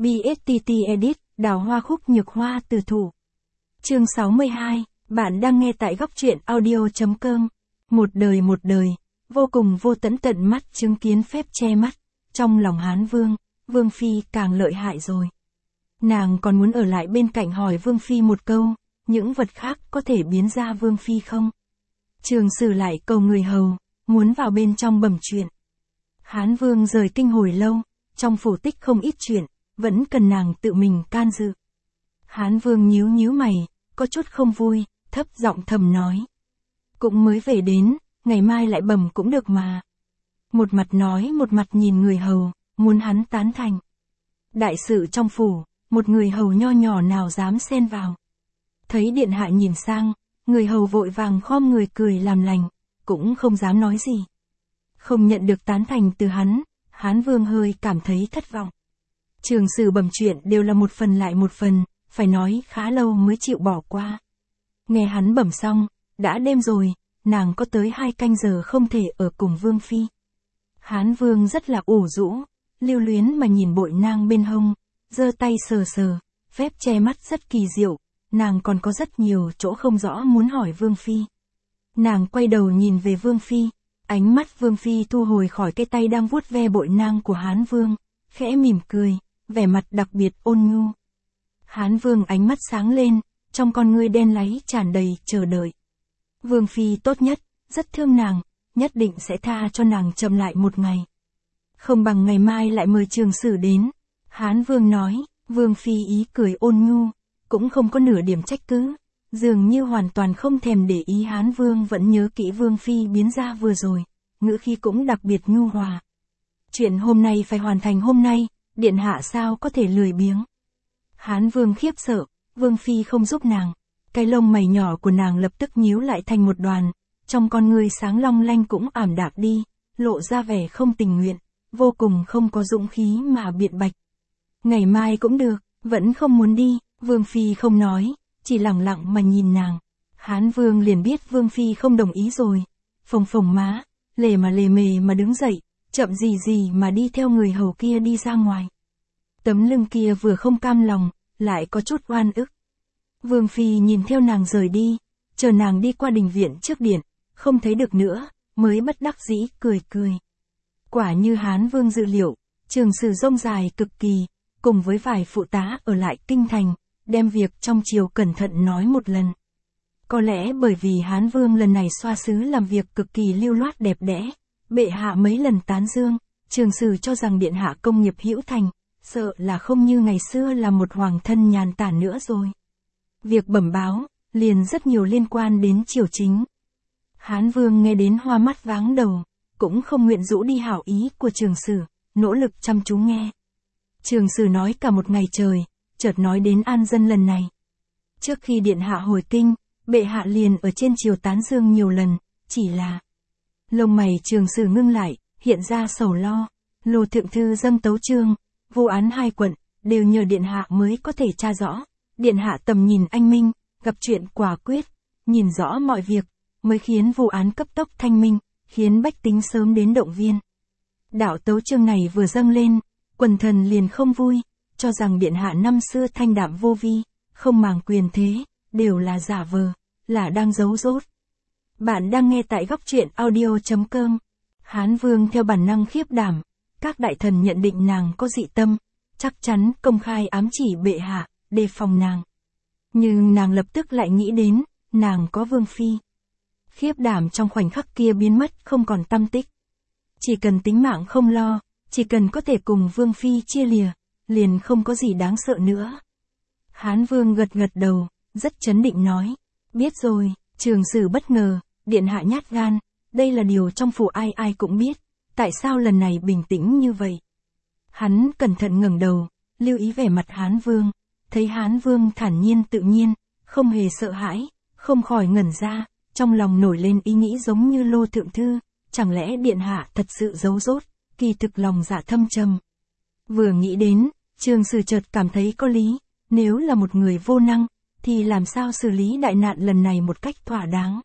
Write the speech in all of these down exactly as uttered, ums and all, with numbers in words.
bê ét tê tê Edit, đào hoa khúc nhược hoa từ thủ. Chương sáu mươi hai, bạn đang nghe tại góc truyện audio.com. Một đời một đời, vô cùng vô tận tận mắt chứng kiến phép che mắt. Trong lòng Hán Vương, Vương Phi càng lợi hại rồi. Nàng còn muốn ở lại bên cạnh hỏi Vương Phi một câu, những vật khác có thể biến ra Vương Phi không? Trường Sử lại cầu người hầu, muốn vào bên trong bẩm chuyện. Hán Vương rời kinh hồi lâu, trong phủ tích không ít chuyện, vẫn cần nàng tự mình can dự. Hán Vương nhíu nhíu mày, có chút không vui, thấp giọng thầm nói. Cũng mới về đến, ngày mai lại bẩm cũng được mà. Một mặt nói một mặt nhìn người hầu, muốn hắn tán thành. Đại sự trong phủ, một người hầu nho nhỏ nào dám xen vào. Thấy điện hạ nhìn sang, người hầu vội vàng khom người cười làm lành, cũng không dám nói gì. Không nhận được tán thành từ hắn, Hán Vương hơi cảm thấy thất vọng. Trường Sử bẩm chuyện đều là một phần lại một phần, phải nói khá lâu mới chịu bỏ qua. Nghe hắn bẩm xong, đã đêm rồi, nàng có tới hai canh giờ không thể ở cùng Vương Phi. Hán Vương rất là ủ rũ, lưu luyến mà nhìn bội nang bên hông, giơ tay sờ sờ, phép che mắt rất kỳ diệu, nàng còn có rất nhiều chỗ không rõ muốn hỏi Vương Phi. Nàng quay đầu nhìn về Vương Phi, ánh mắt Vương Phi thu hồi khỏi cái tay đang vuốt ve bội nang của Hán Vương, khẽ mỉm cười, vẻ mặt đặc biệt ôn nhu. Hán Vương ánh mắt sáng lên, trong con ngươi đen láy tràn đầy chờ đợi. Vương Phi tốt nhất, rất thương nàng, nhất định sẽ tha cho nàng chậm lại một ngày. Không bằng ngày mai lại mời Trường Sử đến. Hán Vương nói, Vương Phi ý cười ôn nhu, cũng không có nửa điểm trách cứ, dường như hoàn toàn không thèm để ý. Hán Vương vẫn nhớ kỹ Vương Phi biến ra vừa rồi, ngữ khí cũng đặc biệt nhu hòa. Chuyện hôm nay phải hoàn thành hôm nay, điện hạ sao có thể lười biếng. Hán Vương khiếp sợ, Vương Phi không giúp nàng, cái lông mày nhỏ của nàng lập tức nhíu lại thành một đoàn, trong con ngươi sáng long lanh cũng ảm đạm đi, lộ ra vẻ không tình nguyện, vô cùng không có dũng khí mà biện bạch. Ngày mai cũng được, vẫn không muốn đi. Vương Phi không nói, chỉ lặng lặng mà nhìn nàng. Hán Vương liền biết Vương Phi không đồng ý rồi. Phồng phồng má, lề mà lề mề mà đứng dậy, chậm gì gì mà đi theo người hầu kia đi ra ngoài. Tấm lưng kia vừa không cam lòng, lại có chút oan ức. Vương Phi nhìn theo nàng rời đi, chờ nàng đi qua đình viện trước điện, không thấy được nữa, mới bất đắc dĩ cười cười. Quả như Hán Vương dự liệu, Trường Sử rông dài cực kỳ, cùng với vài phụ tá ở lại kinh thành, đem việc trong triều cẩn thận nói một lần. Có lẽ bởi vì Hán Vương lần này xoa sứ làm việc cực kỳ lưu loát đẹp đẽ, bệ hạ mấy lần tán dương, Trường Sử cho rằng điện hạ công nghiệp hữu thành, sợ là không như ngày xưa là một hoàng thân nhàn tản nữa rồi. Việc bẩm báo, liền rất nhiều liên quan đến triều chính. Hán Vương nghe đến hoa mắt váng đầu, cũng không nguyện rũ đi hảo ý của Trường Sử, nỗ lực chăm chú nghe. Trường Sử nói cả một ngày trời, chợt nói đến an dân lần này. Trước khi điện hạ hồi kinh, bệ hạ liền ở trên triều tán dương nhiều lần, chỉ là... Lông mày Trường Sử ngưng lại, hiện ra sầu lo. Lô thượng thư dâng tấu chương, vô án hai quận, đều nhờ điện hạ mới có thể tra rõ. Điện hạ tầm nhìn anh minh, gặp chuyện quả quyết, nhìn rõ mọi việc, mới khiến vô án cấp tốc thanh minh, khiến bách tính sớm đến động viên. Đạo tấu chương này vừa dâng lên, quần thần liền không vui, cho rằng điện hạ năm xưa thanh đạm vô vi, không màng quyền thế, đều là giả vờ, là đang giấu dốt. Bạn đang nghe tại góc truyện audio.com. Hán Vương theo bản năng khiếp đảm, các đại thần nhận định nàng có dị tâm, chắc chắn công khai ám chỉ bệ hạ, đề phòng nàng. Nhưng nàng lập tức lại nghĩ đến, nàng có Vương Phi. Khiếp đảm trong khoảnh khắc kia biến mất không còn tăm tích. Chỉ cần tính mạng không lo, chỉ cần có thể cùng Vương Phi chia lìa, liền không có gì đáng sợ nữa. Hán Vương gật gật đầu, rất chấn định nói, biết rồi. Trường Sử bất ngờ, điện hạ nhát gan, đây là điều trong phủ ai ai cũng biết, tại sao lần này bình tĩnh như vậy. Hắn cẩn thận ngẩng đầu, lưu ý vẻ mặt Hán Vương, thấy Hán Vương thản nhiên tự nhiên, không hề sợ hãi, không khỏi ngẩn ra, trong lòng nổi lên ý nghĩ giống như Lô thượng thư, chẳng lẽ điện hạ thật sự giấu dốt, kỳ thực lòng dạ thâm trầm. Vừa nghĩ đến, Trường Sử chợt cảm thấy có lý, nếu là một người vô năng, thì làm sao xử lý đại nạn lần này một cách thỏa đáng.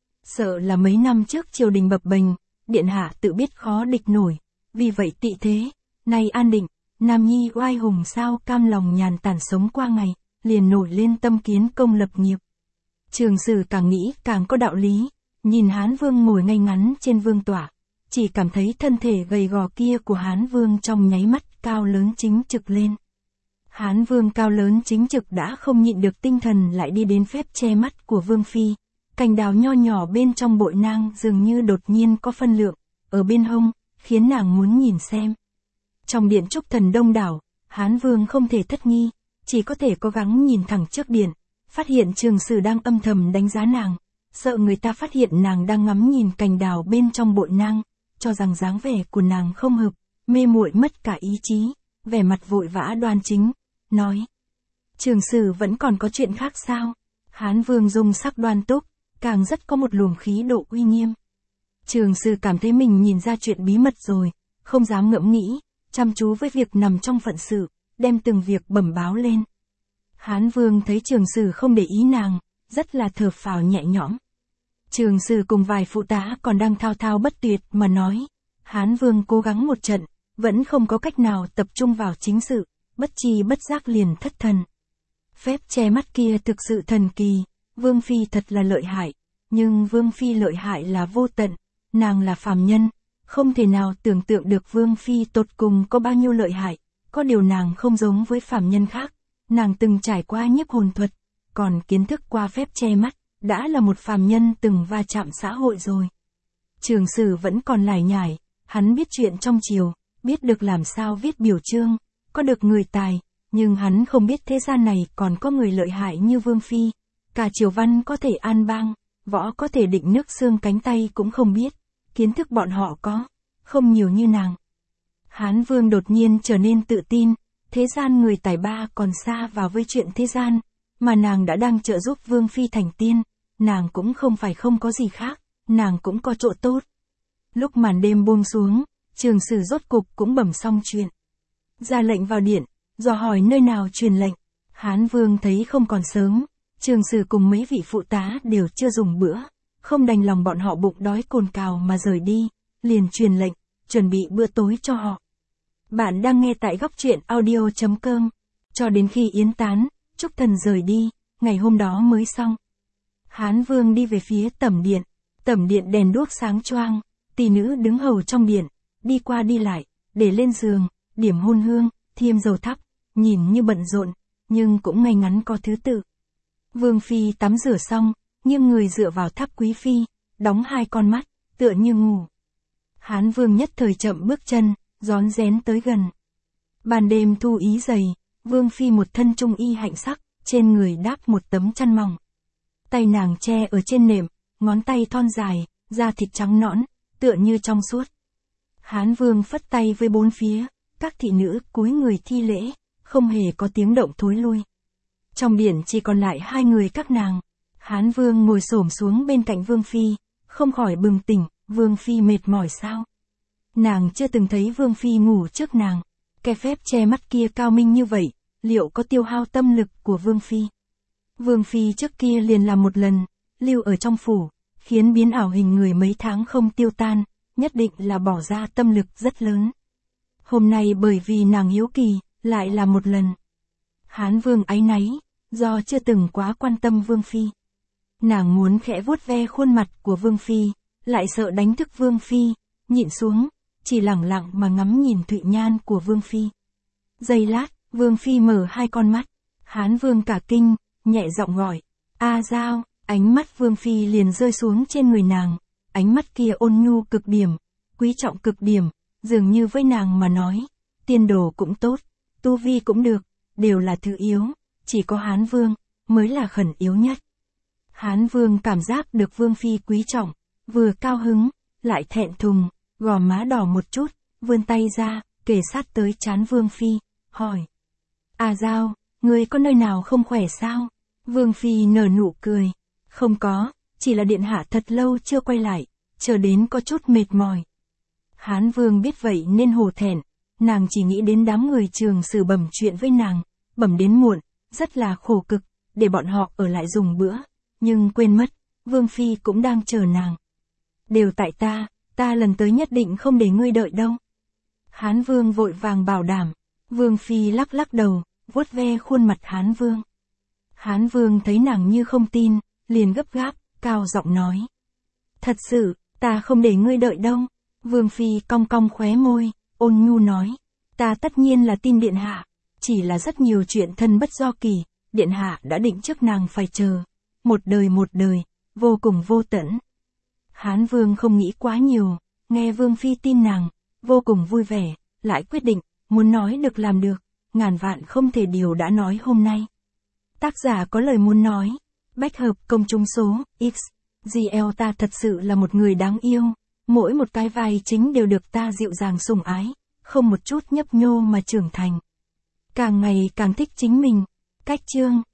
Sợ là mấy năm trước triều đình bập bềnh, điện hạ tự biết khó địch nổi, vì vậy tị thế, nay an định, Nam nhi oai hùng sao cam lòng nhàn tản sống qua ngày, liền nổi lên tâm kiến công lập nghiệp. Trường Sử càng nghĩ càng có đạo lý, nhìn Hán Vương ngồi ngay ngắn trên vương tọa, chỉ cảm thấy thân thể gầy gò kia của Hán Vương trong nháy mắt cao lớn chính trực lên. Hán Vương cao lớn chính trực đã không nhịn được tinh thần lại đi đến phép che mắt của Vương Phi. Cành đào nho nhỏ bên trong bội nang dường như đột nhiên có phân lượng, ở bên hông, khiến nàng muốn nhìn xem. Trong điện trúc thần đông đảo, Hán Vương không thể thất nghi, chỉ có thể cố gắng nhìn thẳng trước điện, phát hiện Trường Sử đang âm thầm đánh giá nàng, sợ người ta phát hiện nàng đang ngắm nhìn cành đào bên trong bội nang, cho rằng dáng vẻ của nàng không hợp, mê muội mất cả ý chí, vẻ mặt vội vã đoan chính, nói. Trường Sử vẫn còn có chuyện khác sao? Hán Vương dung sắc đoan túc, càng rất có một luồng khí độ uy nghiêm. Trường Sử cảm thấy mình nhìn ra chuyện bí mật rồi, không dám ngẫm nghĩ, chăm chú với việc nằm trong phận sự, đem từng việc bẩm báo lên. Hán Vương thấy Trường Sử không để ý nàng, rất là thở phào nhẹ nhõm. Trường Sử cùng vài phụ tá còn đang thao thao bất tuyệt mà nói. Hán Vương cố gắng một trận, vẫn không có cách nào tập trung vào chính sự, bất chi bất giác liền thất thần. Phép che mắt kia thực sự thần kỳ, Vương Phi thật là lợi hại, nhưng Vương Phi lợi hại là vô tận, nàng là phàm nhân, không thể nào tưởng tượng được Vương Phi tột cùng có bao nhiêu lợi hại, có điều nàng không giống với phàm nhân khác, nàng từng trải qua nhiếp hồn thuật, còn kiến thức qua phép che mắt, đã là một phàm nhân từng va chạm xã hội rồi. Trường Sử vẫn còn lải nhải, hắn biết chuyện trong triều, biết được làm sao viết biểu chương, có được người tài, nhưng hắn không biết thế gian này còn có người lợi hại như Vương Phi, cả triều văn có thể an bang, võ có thể định nước xương cánh tay cũng không biết, kiến thức bọn họ có, không nhiều như nàng. Hán Vương đột nhiên trở nên tự tin, thế gian người tài ba còn xa vào với chuyện thế gian, mà nàng đã đang trợ giúp Vương Phi thành tiên, nàng cũng không phải không có gì khác, nàng cũng có chỗ tốt. Lúc màn đêm buông xuống, Trường Sử rốt cục cũng bẩm xong chuyện. Ra lệnh vào điện, dò hỏi nơi nào truyền lệnh. Hán Vương thấy không còn sớm, Trường Sử cùng mấy vị phụ tá đều chưa dùng bữa, không đành lòng bọn họ bụng đói cồn cào mà rời đi, liền truyền lệnh, chuẩn bị bữa tối cho họ. Bạn đang nghe tại góc truyện audio chấm com. Cho đến khi yến tán, Trúc Thần rời đi, ngày hôm đó mới xong. Hán Vương đi về phía tẩm điện, tẩm điện đèn đuốc sáng choang, tỷ nữ đứng hầu trong điện, đi qua đi lại, để lên giường, điểm hôn hương, thiêm dầu thắp, nhìn như bận rộn, nhưng cũng ngay ngắn có thứ tự. Vương Phi tắm rửa xong, nghiêng người dựa vào tháp Quý Phi, đóng hai con mắt, tựa như ngủ. Hán Vương nhất thời chậm bước chân, rón rén tới gần. Ban đêm thu ý dày, Vương Phi một thân trung y hạnh sắc, trên người đáp một tấm chăn mỏng. Tay nàng che ở trên nệm, ngón tay thon dài, da thịt trắng nõn, tựa như trong suốt. Hán Vương phất tay với bốn phía, các thị nữ cúi người thi lễ, không hề có tiếng động thối lui. Trong điện chỉ còn lại hai người các nàng. Hán Vương ngồi xổm xuống bên cạnh Vương Phi, không khỏi bừng tỉnh, Vương Phi mệt mỏi sao? Nàng chưa từng thấy Vương Phi ngủ trước nàng. Cái phép che mắt kia cao minh như vậy, liệu có tiêu hao tâm lực của Vương Phi? Vương Phi trước kia liền làm một lần, lưu ở trong phủ, khiến biến ảo hình người mấy tháng không tiêu tan, nhất định là bỏ ra tâm lực rất lớn. Hôm nay bởi vì nàng hiếu kỳ, lại là một lần. Hán Vương áy náy, do chưa từng quá quan tâm Vương Phi. Nàng muốn khẽ vuốt ve khuôn mặt của Vương Phi, lại sợ đánh thức Vương Phi, nhịn xuống, chỉ lẳng lặng mà ngắm nhìn thụy nhan của Vương Phi. Giây lát, Vương Phi mở hai con mắt, Hán Vương cả kinh, nhẹ giọng gọi, A Giao, ánh mắt Vương Phi liền rơi xuống trên người nàng, ánh mắt kia ôn nhu cực điểm, quý trọng cực điểm, dường như với nàng mà nói, tiên đồ cũng tốt, tu vi cũng được, đều là thứ yếu, chỉ có Hán Vương, mới là khẩn yếu nhất. Hán Vương cảm giác được Vương Phi quý trọng, vừa cao hứng, lại thẹn thùng, gò má đỏ một chút, vươn tay ra, kề sát tới trán Vương Phi, hỏi. A Giao, ngươi có nơi nào không khỏe sao? Vương Phi nở nụ cười. Không có, chỉ là điện hạ thật lâu chưa quay lại, chờ đến có chút mệt mỏi. Hán Vương biết vậy nên hổ thẹn, nàng chỉ nghĩ đến đám người Trường Sử bẩm chuyện với nàng, bẩm đến muộn, rất là khổ cực, để bọn họ ở lại dùng bữa, nhưng quên mất, Vương Phi cũng đang chờ nàng. Đều tại ta, ta lần tới nhất định không để ngươi đợi đâu. Hán Vương vội vàng bảo đảm, Vương Phi lắc lắc đầu, vuốt ve khuôn mặt Hán Vương. Hán Vương thấy nàng như không tin, liền gấp gáp, cao giọng nói. Thật sự, ta không để ngươi đợi đâu. Vương Phi cong cong khóe môi, ôn nhu nói. Ta tất nhiên là tin điện hạ, chỉ là rất nhiều chuyện thân bất do kỳ, điện hạ đã định trước nàng phải chờ. Một đời một đời, vô cùng vô tận. Hán Vương không nghĩ quá nhiều, nghe Vương Phi tin nàng, vô cùng vui vẻ, lại quyết định, muốn nói được làm được, ngàn vạn không thể điều đã nói hôm nay. Tác giả có lời muốn nói, bách hợp công chúng số, X, giê lờ ta thật sự là một người đáng yêu, mỗi một cái vai chính đều được ta dịu dàng sủng ái, không một chút nhấp nhô mà trưởng thành. Càng ngày càng thích chính mình, cách chương.